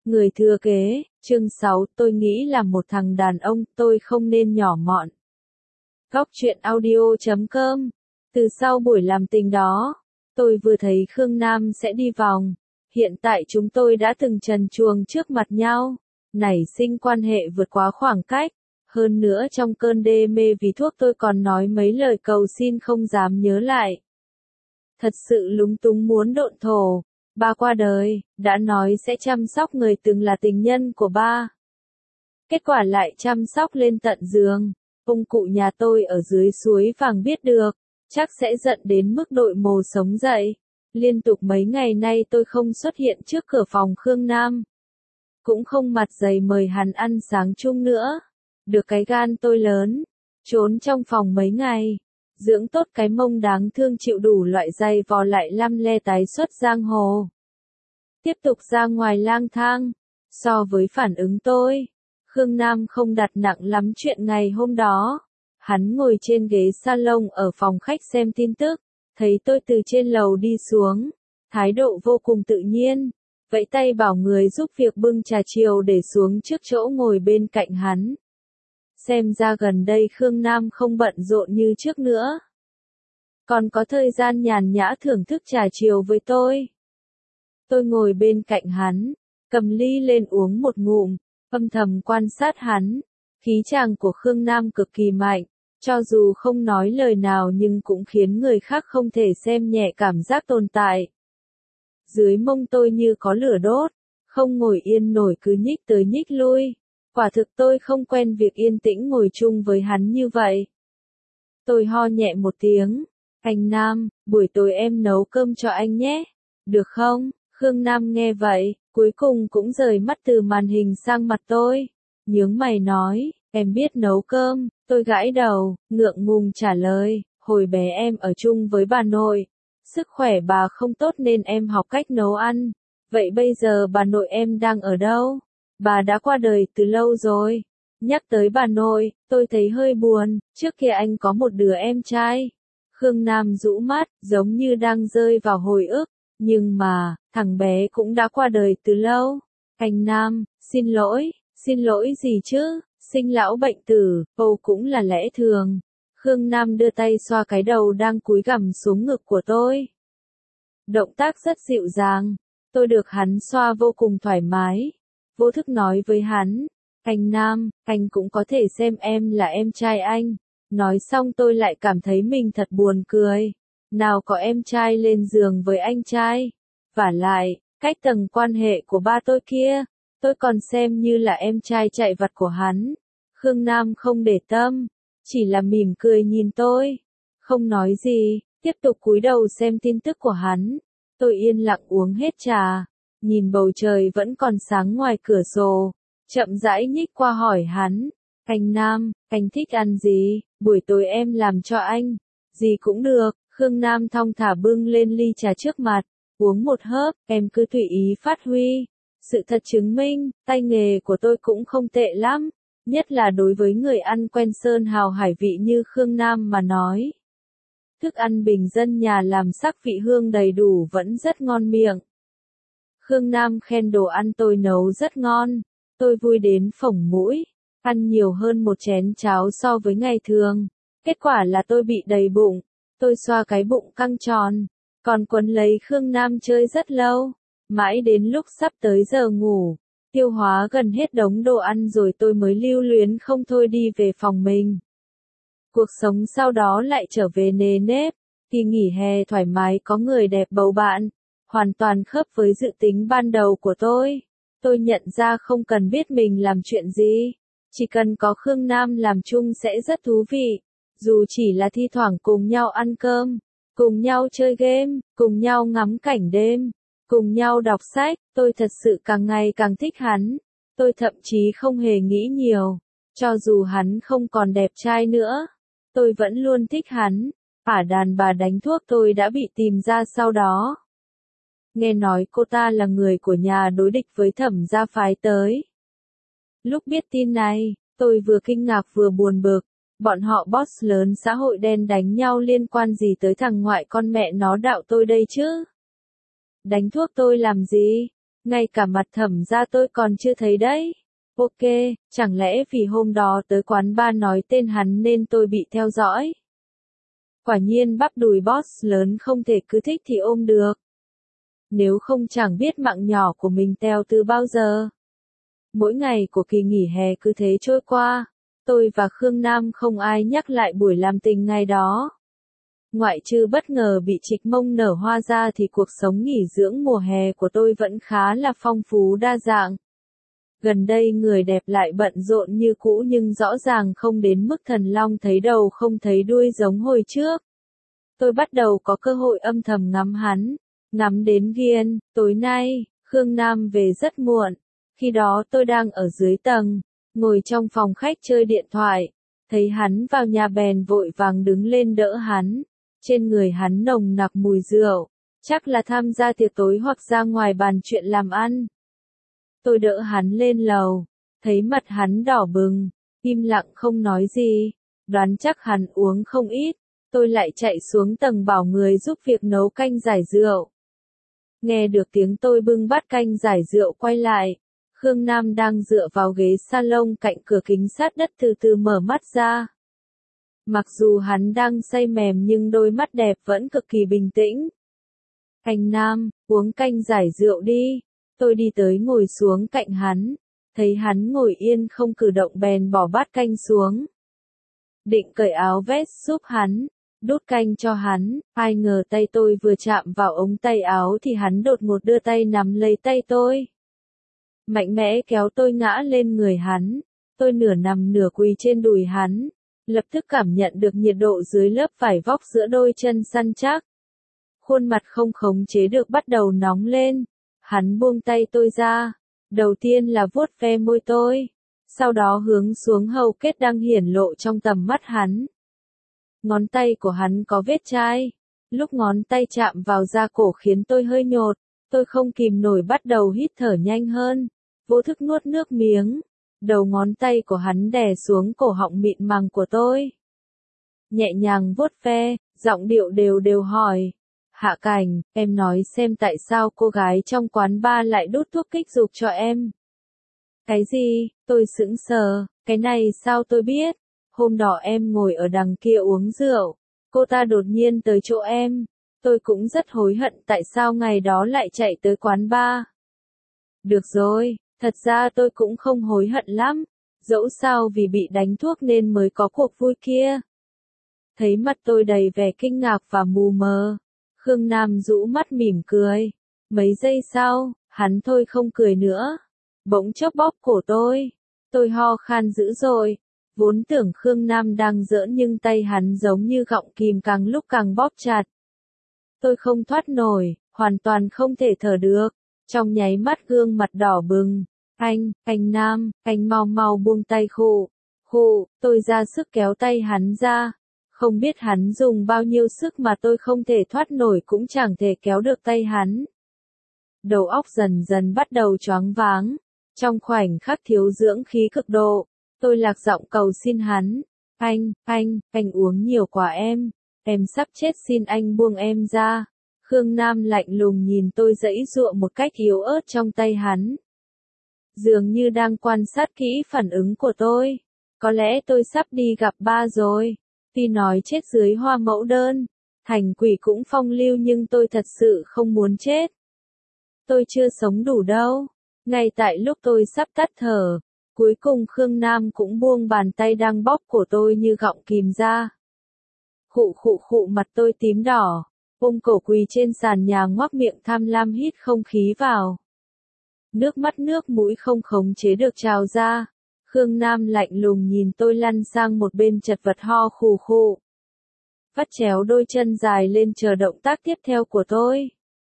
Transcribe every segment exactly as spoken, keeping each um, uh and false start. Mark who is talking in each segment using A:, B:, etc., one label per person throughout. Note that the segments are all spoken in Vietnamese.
A: Người thừa kế, chương sáu, tôi nghĩ là một thằng đàn ông, tôi không nên nhỏ mọn. Góc truyện audio chấm com. Từ sau buổi làm tình đó, tôi vừa thấy Khương Nam sẽ đi vòng. Hiện tại chúng tôi đã từng trần truồng trước mặt nhau, nảy sinh quan hệ vượt quá khoảng cách. Hơn nữa trong cơn đê mê vì thuốc tôi còn nói mấy lời cầu xin không dám nhớ lại. Thật sự lúng túng muốn độn thổ. Ba qua đời, đã nói sẽ chăm sóc người từng là tình nhân của ba. Kết quả lại chăm sóc lên tận giường. Ông cụ nhà tôi ở dưới suối vàng biết được, chắc sẽ giận đến mức đội mồ sống dậy. Liên tục mấy ngày nay tôi không xuất hiện trước cửa phòng Khương Nam. Cũng không mặt dày mời hắn ăn sáng chung nữa. Được cái gan tôi lớn, trốn trong phòng mấy ngày. Dưỡng tốt cái mông đáng thương chịu đủ loại dày vò lại lăm le tái xuất giang hồ. Tiếp tục ra ngoài lang thang. So với phản ứng tôi, Khương Nam không đặt nặng lắm chuyện ngày hôm đó. Hắn ngồi trên ghế salon ở phòng khách xem tin tức, thấy tôi từ trên lầu đi xuống, thái độ vô cùng tự nhiên, vẫy tay bảo người giúp việc bưng trà chiều để xuống trước chỗ ngồi bên cạnh hắn. Xem ra gần đây Khương Nam không bận rộn như trước nữa. Còn có thời gian nhàn nhã thưởng thức trà chiều với tôi. Tôi ngồi bên cạnh hắn, cầm ly lên uống một ngụm, âm thầm quan sát hắn. Khí chàng của Khương Nam cực kỳ mạnh, cho dù không nói lời nào nhưng cũng khiến người khác không thể xem nhẹ cảm giác tồn tại. Dưới mông tôi như có lửa đốt, không ngồi yên nổi cứ nhích tới nhích lui. Quả thực tôi không quen việc yên tĩnh ngồi chung với hắn như vậy. Tôi ho nhẹ một tiếng. Anh Nam, buổi tối em nấu cơm cho anh nhé. Được không? Khương Nam nghe vậy, cuối cùng cũng rời mắt từ màn hình sang mặt tôi. Nhướng mày nói, em biết nấu cơm. Tôi gãi đầu, ngượng ngùng trả lời, hồi bé em ở chung với bà nội. Sức khỏe bà không tốt nên em học cách nấu ăn. Vậy bây giờ bà nội em đang ở đâu? Bà đã qua đời từ lâu rồi. Nhắc tới bà nội, tôi thấy hơi buồn, trước kia anh có một đứa em trai. Khương Nam rũ mắt, giống như đang rơi vào hồi ức. Nhưng mà, thằng bé cũng đã qua đời từ lâu. Anh Nam, xin lỗi, xin lỗi gì chứ, sinh lão bệnh tử, âu cũng là lẽ thường. Khương Nam đưa tay xoa cái đầu đang cúi gằm xuống ngực của tôi. Động tác rất dịu dàng, tôi được hắn xoa vô cùng thoải mái. Vô thức nói với hắn, anh Nam, anh cũng có thể xem em là em trai anh. Nói xong tôi lại cảm thấy mình thật buồn cười. Nào có em trai lên giường với anh trai. Vả lại, cách tầng quan hệ của ba tôi kia, tôi còn xem như là em trai chạy vặt của hắn. Khương Nam không để tâm, chỉ là mỉm cười nhìn tôi. Không nói gì, tiếp tục cúi đầu xem tin tức của hắn. Tôi yên lặng uống hết trà. Nhìn bầu trời vẫn còn sáng ngoài cửa sổ, chậm rãi nhích qua hỏi hắn, anh Nam, anh thích ăn gì, buổi tối em làm cho anh, gì cũng được. Khương Nam thong thả bưng lên ly trà trước mặt, uống một hớp, em cứ tùy ý phát huy. Sự thật chứng minh, tay nghề của tôi cũng không tệ lắm, nhất là đối với người ăn quen sơn hào hải vị như Khương Nam mà nói. Thức ăn bình dân nhà làm sắc vị hương đầy đủ vẫn rất ngon miệng. Khương Nam khen đồ ăn tôi nấu rất ngon, tôi vui đến phồng mũi, ăn nhiều hơn một chén cháo so với ngày thường. Kết quả là tôi bị đầy bụng, tôi xoa cái bụng căng tròn, còn quấn lấy Khương Nam chơi rất lâu, mãi đến lúc sắp tới giờ ngủ, tiêu hóa gần hết đống đồ ăn rồi tôi mới lưu luyến không thôi đi về phòng mình. Cuộc sống sau đó lại trở về nề nếp, kỳ nghỉ hè thoải mái có người đẹp bầu bạn. Hoàn toàn khớp với dự tính ban đầu của tôi. Tôi nhận ra không cần biết mình làm chuyện gì, chỉ cần có Khương Nam làm chung sẽ rất thú vị. Dù chỉ là thi thoảng cùng nhau ăn cơm, cùng nhau chơi game, cùng nhau ngắm cảnh đêm, cùng nhau đọc sách, tôi thật sự càng ngày càng thích hắn. Tôi thậm chí không hề nghĩ nhiều, cho dù hắn không còn đẹp trai nữa, tôi vẫn luôn thích hắn. Ả đàn bà đánh thuốc tôi đã bị tìm ra sau đó. Nghe nói cô ta là người của nhà đối địch với Thẩm gia phái tới. Lúc biết tin này, tôi vừa kinh ngạc vừa buồn bực. Bọn họ boss lớn xã hội đen đánh nhau liên quan gì tới thằng ngoại con mẹ nó đạo tôi đây chứ? Đánh thuốc tôi làm gì? Ngay cả mặt Thẩm gia tôi còn chưa thấy đấy. Ok, chẳng lẽ vì hôm đó tới quán bar nói tên hắn nên tôi bị theo dõi? Quả nhiên bắp đùi boss lớn không thể cứ thích thì ôm được. Nếu không chẳng biết mạng nhỏ của mình teo từ bao giờ. Mỗi ngày của kỳ nghỉ hè cứ thế trôi qua. Tôi và Khương Nam không ai nhắc lại buổi làm tình ngày đó. Ngoại trừ bất ngờ bị trịch mông nở hoa ra thì cuộc sống nghỉ dưỡng mùa hè của tôi vẫn khá là phong phú đa dạng. Gần đây người đẹp lại bận rộn như cũ nhưng rõ ràng không đến mức thần long thấy đầu không thấy đuôi giống hồi trước. Tôi bắt đầu có cơ hội âm thầm ngắm hắn, ngắm đến ghiền. Tối nay, Khương Nam về rất muộn. Khi đó tôi đang ở dưới tầng, ngồi trong phòng khách chơi điện thoại. Thấy hắn vào nhà bèn vội vàng đứng lên đỡ hắn. Trên người hắn nồng nặc mùi rượu, chắc là tham gia tiệc tối hoặc ra ngoài bàn chuyện làm ăn. Tôi đỡ hắn lên lầu, thấy mặt hắn đỏ bừng, im lặng không nói gì, đoán chắc hắn uống không ít. Tôi lại chạy xuống tầng bảo người giúp việc nấu canh giải rượu. Nghe được tiếng tôi bưng bát canh giải rượu quay lại, Khương Nam đang dựa vào ghế salon cạnh cửa kính sát đất từ từ mở mắt ra. Mặc dù hắn đang say mềm nhưng đôi mắt đẹp vẫn cực kỳ bình tĩnh. Anh Nam, uống canh giải rượu đi. Tôi đi tới ngồi xuống cạnh hắn, thấy hắn ngồi yên không cử động bèn bỏ bát canh xuống. Định cởi áo vest giúp hắn, đút canh cho hắn, ai ngờ tay tôi vừa chạm vào ống tay áo thì hắn đột ngột đưa tay nắm lấy tay tôi. Mạnh mẽ kéo tôi ngã lên người hắn, tôi nửa nằm nửa quỳ trên đùi hắn, lập tức cảm nhận được nhiệt độ dưới lớp vải vóc giữa đôi chân săn chắc. Khuôn mặt không khống chế được bắt đầu nóng lên, hắn buông tay tôi ra, đầu tiên là vuốt ve môi tôi, sau đó hướng xuống hầu kết đang hiển lộ trong tầm mắt hắn. Ngón tay của hắn có vết chai, lúc ngón tay chạm vào da cổ khiến tôi hơi nhột, tôi không kìm nổi bắt đầu hít thở nhanh hơn, vô thức nuốt nước miếng, đầu ngón tay của hắn đè xuống cổ họng mịn màng của tôi. Nhẹ nhàng vuốt ve, giọng điệu đều đều hỏi, Hạ Cảnh, em nói xem tại sao cô gái trong quán bar lại đút thuốc kích dục cho em. Cái gì, tôi sững sờ, cái này sao tôi biết, hôm đó em ngồi ở đằng kia uống rượu, cô ta đột nhiên tới chỗ em, tôi cũng rất hối hận tại sao ngày đó lại chạy tới quán bar. Được rồi, thật ra tôi cũng không hối hận lắm, dẫu sao vì bị đánh thuốc nên mới có cuộc vui kia. Thấy mặt tôi đầy vẻ kinh ngạc và mù mờ, Khương Nam rũ mắt mỉm cười. Mấy giây sau, hắn thôi không cười nữa, bỗng chốc bóp cổ tôi. Tôi ho khan dữ dội, vốn tưởng Khương Nam đang giỡn nhưng tay hắn giống như gọng kìm càng lúc càng bóp chặt. Tôi không thoát nổi, hoàn toàn không thể thở được, trong nháy mắt gương mặt đỏ bừng. Anh, anh Nam, anh mau mau buông tay khụ, khụ, tôi ra sức kéo tay hắn ra. Không biết hắn dùng bao nhiêu sức mà tôi không thể thoát nổi cũng chẳng thể kéo được tay hắn. Đầu óc dần dần bắt đầu choáng váng. Trong khoảnh khắc thiếu dưỡng khí cực độ, tôi lạc giọng cầu xin hắn. Anh, anh, anh uống nhiều quá em. Em sắp chết xin anh buông em ra. Khương Nam lạnh lùng nhìn tôi giãy giụa một cách yếu ớt trong tay hắn. Dường như đang quan sát kỹ phản ứng của tôi. Có lẽ tôi sắp đi gặp ba rồi. Tuy nói chết dưới hoa mẫu đơn, thành quỷ cũng phong lưu nhưng tôi thật sự không muốn chết. Tôi chưa sống đủ đâu. Ngay tại lúc tôi sắp tắt thở, cuối cùng Khương Nam cũng buông bàn tay đang bóp cổ tôi như gọng kìm ra. Khụ khụ khụ mặt tôi tím đỏ, ôm cổ quỳ trên sàn nhà ngoác miệng tham lam hít không khí vào. Nước mắt nước mũi không khống chế được trào ra. Khương Nam lạnh lùng nhìn tôi lăn sang một bên chật vật ho khù khụ. Vắt chéo đôi chân dài lên chờ động tác tiếp theo của tôi.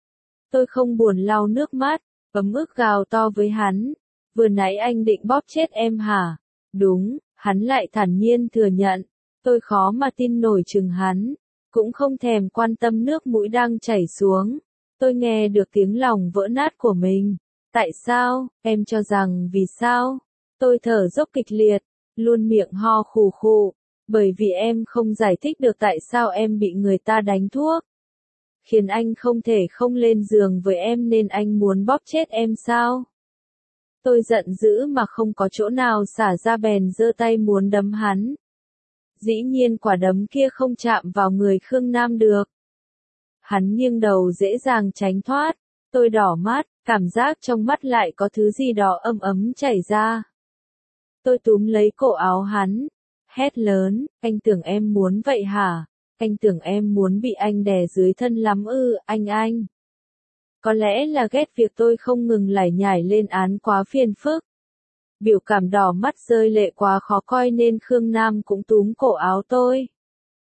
A: Tôi không buồn lau nước mắt, ấm ức gào to với hắn. Vừa nãy anh định bóp chết em hả? Đúng, hắn lại thản nhiên thừa nhận. Tôi khó mà tin nổi chừng hắn, cũng không thèm quan tâm nước mũi đang chảy xuống. Tôi nghe được tiếng lòng vỡ nát của mình. Tại sao, em cho rằng vì sao? Tôi thở dốc kịch liệt, luôn miệng ho khù khụ, bởi vì em không giải thích được tại sao em bị người ta đánh thuốc. khiến anh không thể không lên giường với em nên anh muốn bóp chết em sao? Tôi giận dữ mà không có chỗ nào xả ra bèn giơ tay muốn đấm hắn. Dĩ nhiên quả đấm kia không chạm vào người Khương Nam được. Hắn nghiêng đầu dễ dàng tránh thoát. Tôi đỏ mắt, cảm giác trong mắt lại có thứ gì đó ấm ấm chảy ra. Tôi túm lấy cổ áo hắn, hét lớn, anh tưởng em muốn vậy hả? Anh tưởng em muốn bị anh đè dưới thân lắm ư, anh anh. Có lẽ là ghét việc tôi không ngừng lải nhải lên án quá phiền phức. Biểu cảm đỏ mắt rơi lệ quá khó coi nên Khương Nam cũng túm cổ áo tôi.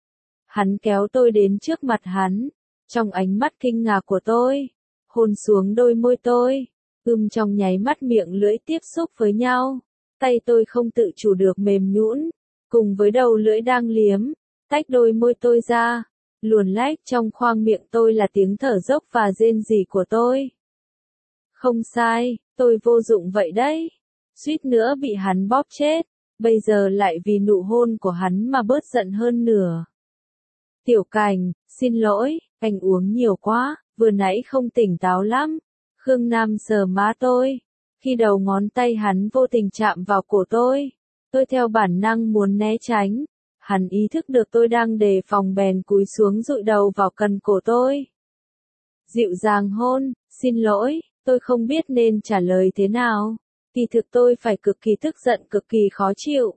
A: Hắn kéo tôi đến trước mặt hắn, trong ánh mắt kinh ngạc của tôi, hôn xuống đôi môi tôi, ưm trong nháy mắt miệng lưỡi tiếp xúc với nhau, tay tôi không tự chủ được mềm nhũn, cùng với đầu lưỡi đang liếm, tách đôi môi tôi ra, luồn lách trong khoang miệng tôi là tiếng thở dốc và rên rỉ của tôi. Không sai, tôi vô dụng vậy đấy, suýt nữa bị hắn bóp chết, bây giờ lại vì nụ hôn của hắn mà bớt giận hơn nửa. Tiểu Cảnh, xin lỗi, anh uống nhiều quá, vừa nãy không tỉnh táo lắm. Khương Nam sờ má tôi, khi đầu ngón tay hắn vô tình chạm vào cổ tôi, tôi theo bản năng muốn né tránh. Hắn ý thức được tôi đang đề phòng bèn cúi xuống dụi đầu vào cần cổ tôi. Dịu dàng hôn, xin lỗi, tôi không biết nên trả lời thế nào. Kỳ thực tôi phải cực kỳ tức giận cực kỳ khó chịu.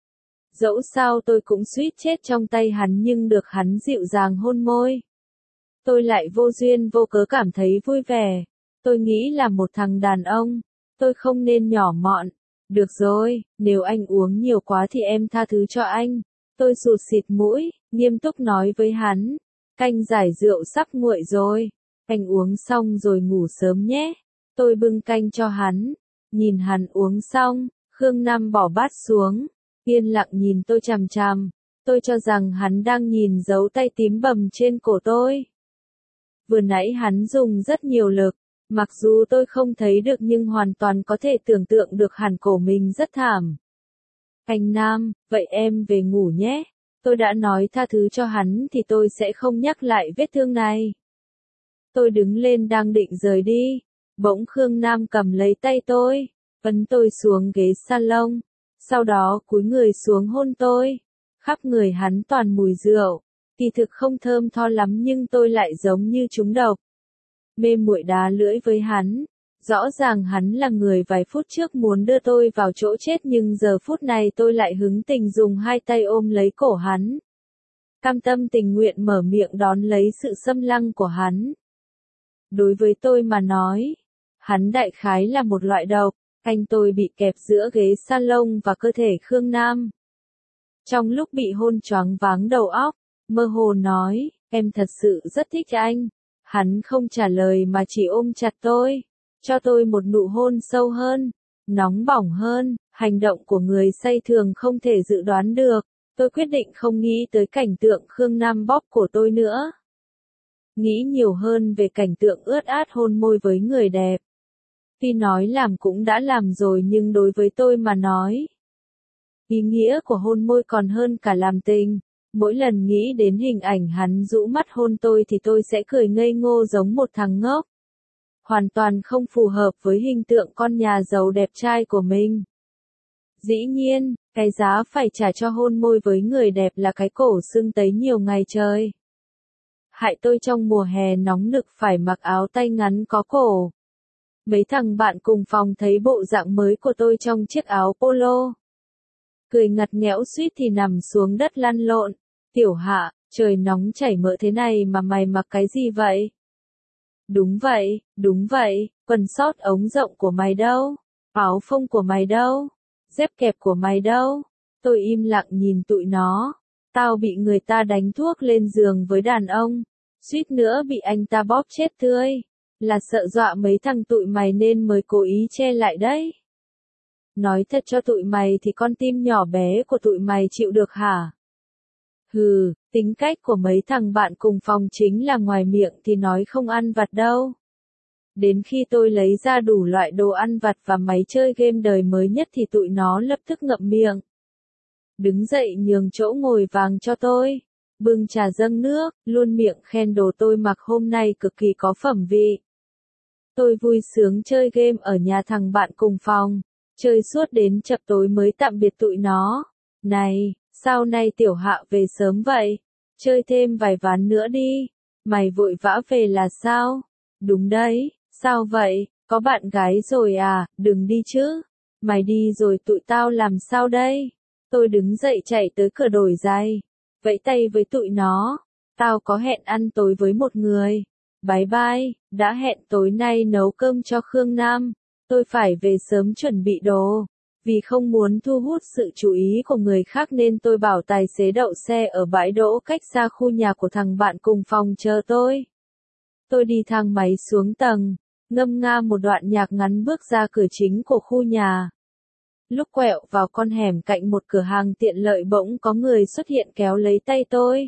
A: Dẫu sao tôi cũng suýt chết trong tay hắn nhưng được hắn dịu dàng hôn môi. Tôi lại vô duyên vô cớ cảm thấy vui vẻ. Tôi nghĩ là một thằng đàn ông, tôi không nên nhỏ mọn. Được rồi, nếu anh uống nhiều quá thì em tha thứ cho anh. Tôi sụt xịt mũi, nghiêm túc nói với hắn. Canh giải rượu sắp nguội rồi. Anh uống xong rồi ngủ sớm nhé. Tôi bưng canh cho hắn. Nhìn hắn uống xong, Khương Nam bỏ bát xuống. Yên lặng nhìn tôi chằm chằm. Tôi cho rằng hắn đang nhìn dấu tay tím bầm trên cổ tôi. Vừa nãy hắn dùng rất nhiều lực. Mặc dù tôi không thấy được nhưng hoàn toàn có thể tưởng tượng được hẳn cổ mình rất thảm. Anh Nam, vậy em về ngủ nhé. Tôi đã nói tha thứ cho hắn thì tôi sẽ không nhắc lại vết thương này. Tôi đứng lên đang định rời đi. Bỗng Khương Nam cầm lấy tay tôi, ấn tôi xuống ghế salon. Sau đó cúi người xuống hôn tôi. Khắp người hắn toàn mùi rượu. Kỳ thực không thơm tho lắm nhưng tôi lại giống như trúng độc. Mê muội đá lưỡi với hắn. Rõ ràng hắn là người vài phút trước muốn đưa tôi vào chỗ chết nhưng giờ phút này tôi lại hứng tình dùng hai tay ôm lấy cổ hắn. Cam tâm tình nguyện mở miệng đón lấy sự xâm lăng của hắn. Đối với tôi mà nói, hắn đại khái là một loại độc, anh tôi bị kẹp giữa ghế salon và cơ thể Khương Nam. Trong lúc bị hôn choáng váng đầu óc, mơ hồ nói, em thật sự rất thích anh. Hắn không trả lời mà chỉ ôm chặt tôi, cho tôi một nụ hôn sâu hơn, nóng bỏng hơn, hành động của người say thường không thể dự đoán được. Tôi quyết định không nghĩ tới cảnh tượng Khương Nam bóp cổ tôi nữa. Nghĩ nhiều hơn về cảnh tượng ướt át hôn môi với người đẹp. Tuy nói làm cũng đã làm rồi nhưng đối với tôi mà nói, ý nghĩa của hôn môi còn hơn cả làm tình. Mỗi lần nghĩ đến hình ảnh hắn rũ mắt hôn tôi thì tôi sẽ cười ngây ngô giống một thằng ngốc. Hoàn toàn không phù hợp với hình tượng con nhà giàu đẹp trai của mình. Dĩ nhiên, cái giá phải trả cho hôn môi với người đẹp là cái cổ sưng tấy nhiều ngày trời. Hại tôi trong mùa hè nóng nực phải mặc áo tay ngắn có cổ. Mấy thằng bạn cùng phòng thấy bộ dạng mới của tôi trong chiếc áo polo. Cười ngặt nghẽo suýt thì nằm xuống đất lăn lộn. Tiểu Hạ, trời nóng chảy mỡ thế này mà mày mặc cái gì vậy? Đúng vậy, đúng vậy, quần sót ống rộng của mày đâu? Áo phông của mày đâu? Dép kẹp của mày đâu? Tôi im lặng nhìn tụi nó. Tao bị người ta đánh thuốc lên giường với đàn ông. Suýt nữa bị anh ta bóp chết tươi. Là sợ dọa mấy thằng tụi mày nên mới cố ý che lại đấy. Nói thật cho tụi mày thì con tim nhỏ bé của tụi mày chịu được hả? Hừ, tính cách của mấy thằng bạn cùng phòng chính là ngoài miệng thì nói không ăn vặt đâu. Đến khi tôi lấy ra đủ loại đồ ăn vặt và máy chơi game đời mới nhất thì tụi nó lập tức ngậm miệng. Đứng dậy nhường chỗ ngồi vàng cho tôi. bưng trà dâng nước, luôn miệng khen đồ tôi mặc hôm nay cực kỳ có phẩm vị. Tôi vui sướng chơi game ở nhà thằng bạn cùng phòng, chơi suốt đến chập tối mới tạm biệt tụi nó. Này, sao nay Tiểu Hạ về sớm vậy? Chơi thêm vài ván nữa đi. Mày vội vã về là sao? Đúng đấy, sao vậy? Có bạn gái rồi à? Đừng đi chứ. Mày đi rồi tụi tao làm sao đây? Tôi đứng dậy chạy tới cửa đổi giày, vẫy tay với tụi nó. Tao có hẹn ăn tối với một người. Bye bye, đã hẹn tối nay nấu cơm cho Khương Nam. Tôi phải về sớm chuẩn bị đồ. Vì không muốn thu hút sự chú ý của người khác nên tôi bảo tài xế đậu xe ở bãi đỗ cách xa khu nhà của thằng bạn cùng phòng chờ tôi. Tôi đi thang máy xuống tầng, ngâm nga một đoạn nhạc ngắn bước ra cửa chính của khu nhà. Lúc quẹo vào con hẻm cạnh một cửa hàng tiện lợi bỗng có người xuất hiện kéo lấy tay tôi.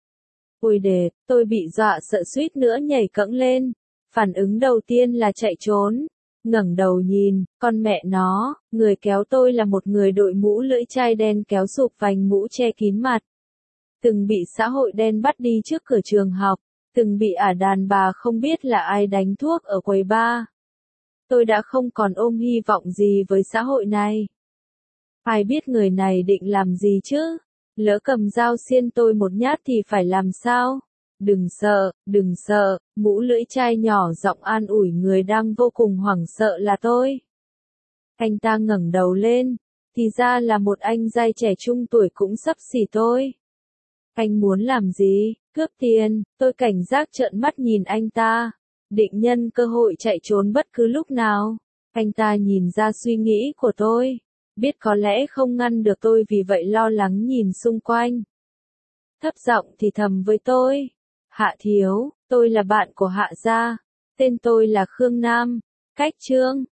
A: Ôi đệt, tôi bị dọa sợ suýt nữa nhảy cẫng lên. Phản ứng đầu tiên là chạy trốn. Ngẩng đầu nhìn, con mẹ nó, người kéo tôi là một người đội mũ lưỡi chai đen kéo sụp vành mũ che kín mặt. Từng bị xã hội đen bắt đi trước cửa trường học, từng bị ả đàn bà không biết là ai đánh thuốc ở quầy bar. Tôi đã không còn ôm hy vọng gì với xã hội này. Ai biết người này định làm gì chứ? Lỡ cầm dao xiên tôi một nhát thì phải làm sao? Đừng sợ, đừng sợ, mũ lưỡi chai nhỏ giọng an ủi người đang vô cùng hoảng sợ là tôi. Anh ta ngẩng đầu lên, thì ra là một anh giai trẻ trung tuổi cũng xấp xỉ tôi. Anh muốn làm gì? Cướp tiền? Tôi cảnh giác trợn mắt nhìn anh ta, định nhân cơ hội chạy trốn bất cứ lúc nào. Anh ta nhìn ra suy nghĩ của tôi, biết có lẽ không ngăn được tôi vì vậy lo lắng nhìn xung quanh. Thấp giọng thì thầm với tôi. Hạ thiếu, tôi là bạn của Hạ gia. Tên tôi là Khương Nam. Cách chương